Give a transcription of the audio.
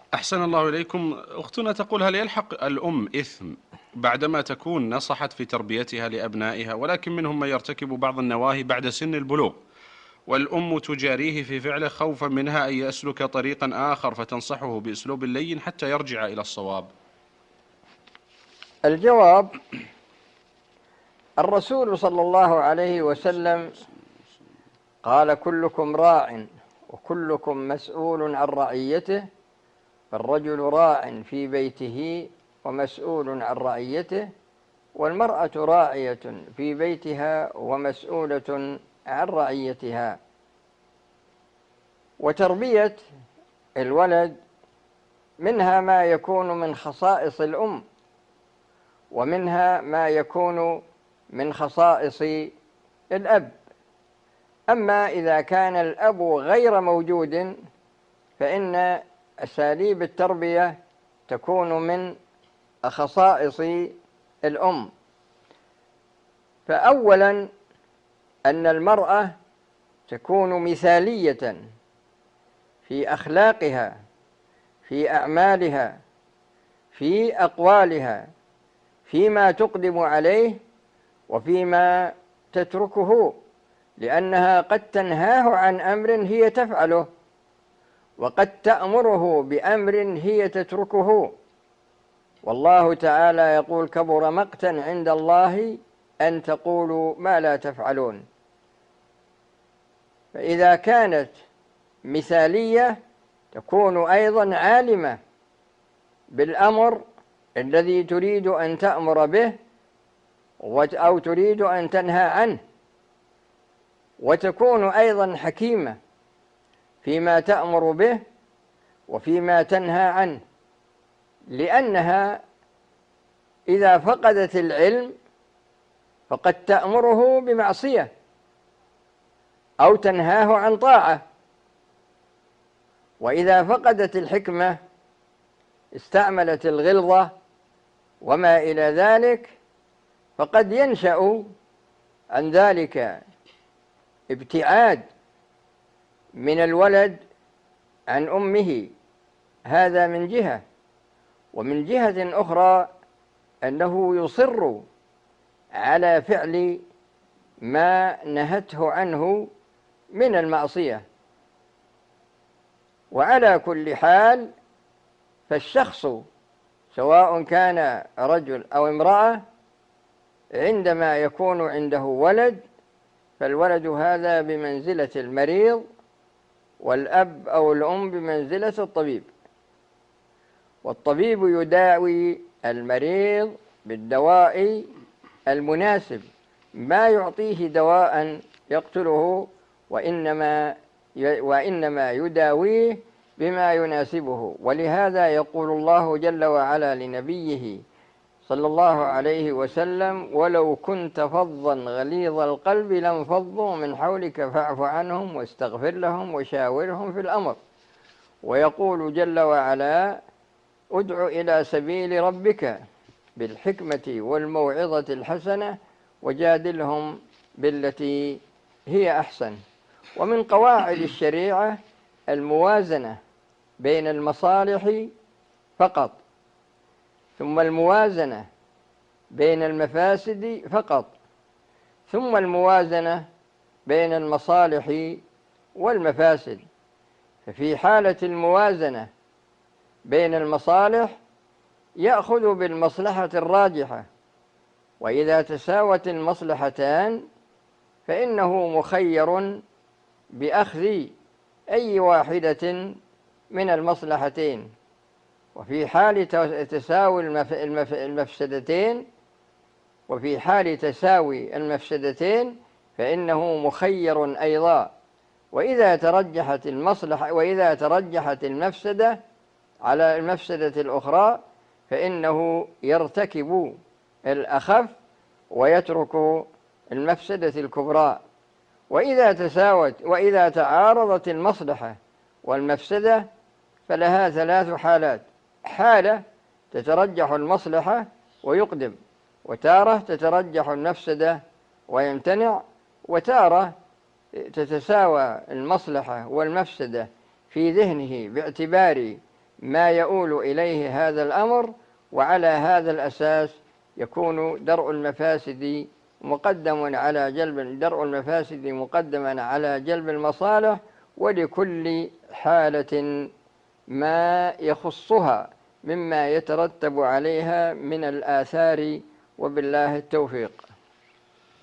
أحسن الله إليكم. أختنا تقول: هل يلحق الأم إثم بعدما تكون نصحت في تربيتها لأبنائها، ولكن منهم من يرتكب بعض النواهي بعد سن البلوغ، والأم تجاريه في فعله خوفا منها أن يسلك طريقا آخر، فتنصحه بأسلوب لين حتى يرجع إلى الصواب؟ الجواب: الرسول صلى الله عليه وسلم قال: كلكم راع وكلكم مسؤول عن رعيته، فالرجل راع في بيته ومسؤول عن رعيته، والمرأة راعية في بيتها ومسؤولة عن رعيتها. وتربية الولد منها ما يكون من خصائص الأم، ومنها ما يكون من خصائص الأب. أما إذا كان الأب غير موجود فإن أساليب التربية تكون من خصائص الأم. فأولا أن المرأة تكون مثالية في أخلاقها، في أعمالها، في أقوالها، فيما تقدم عليه وفيما تتركه، لأنها قد تنهاه عن أمر هي تفعله، وقد تأمره بأمر هي تتركه. والله تعالى يقول: كبر مقتا عند الله أن تقولوا ما لا تفعلون. فإذا كانت مثالية تكون أيضا عالمة بالأمر الذي تريد أن تأمر به أو تريد أن تنهى عنه، وتكون أيضا حكيمة فيما تأمر به وفيما تنهى عنه، لأنها إذا فقدت العلم فقد تأمره بمعصية أو تنهاه عن طاعة، وإذا فقدت الحكمة استعملت الغلظة وما إلى ذلك، فقد ينشأ عن ذلك ابتعاد من الولد عن أمه. هذا من جهة، ومن جهة أخرى أنه يصر على فعل ما نهته عنه من المعصية. وعلى كل حال فالشخص سواء كان رجل أو امرأة عندما يكون عنده ولد، فالولد هذا بمنزلة المريض، والأب أو الأم بمنزلة الطبيب، والطبيب يداوي المريض بالدواء المناسب، ما يعطيه دواء يقتله، وإنما يداويه بما يناسبه. ولهذا يقول الله جل وعلا لنبيه صلى الله عليه وسلم: ولو كنت فظا غليظ القلب لانفضوا من حولك فاعف عنهم واستغفر لهم وشاورهم في الأمر. ويقول جل وعلا: ادع إلى سبيل ربك بالحكمة والموعظة الحسنة وجادلهم بالتي هي أحسن. ومن قواعد الشريعة الموازنة بين المصالح فقط، ثم الموازنة بين المفاسد فقط، ثم الموازنة بين المصالح والمفاسد. ففي حالة الموازنة بين المصالح يأخذ بالمصلحة الراجحة، وإذا تساوت المصلحتان فإنه مخير بأخذ أي واحدة من المصلحتين. وفي حال تساوي المفسدتين فإنه مخير أيضا. وإذا ترجحت المفسدة على المفسدة الأخرى فإنه يرتكب الأخف ويترك المفسدة الكبرى. وإذا تعارضت المصلحة والمفسدة فلها ثلاث حالات: حالة تترجح المصلحة ويقدم، وتارة تترجح المفسدة ويمتنع، وتارة تتساوى المصلحة والمفسدة في ذهنه باعتبار ما يؤول إليه هذا الأمر، وعلى هذا الأساس يكون درء المفاسد مقدما على جلب المصالح، ولكل حالة ما يخصها مما يترتب عليها من الآثار، وبالله التوفيق.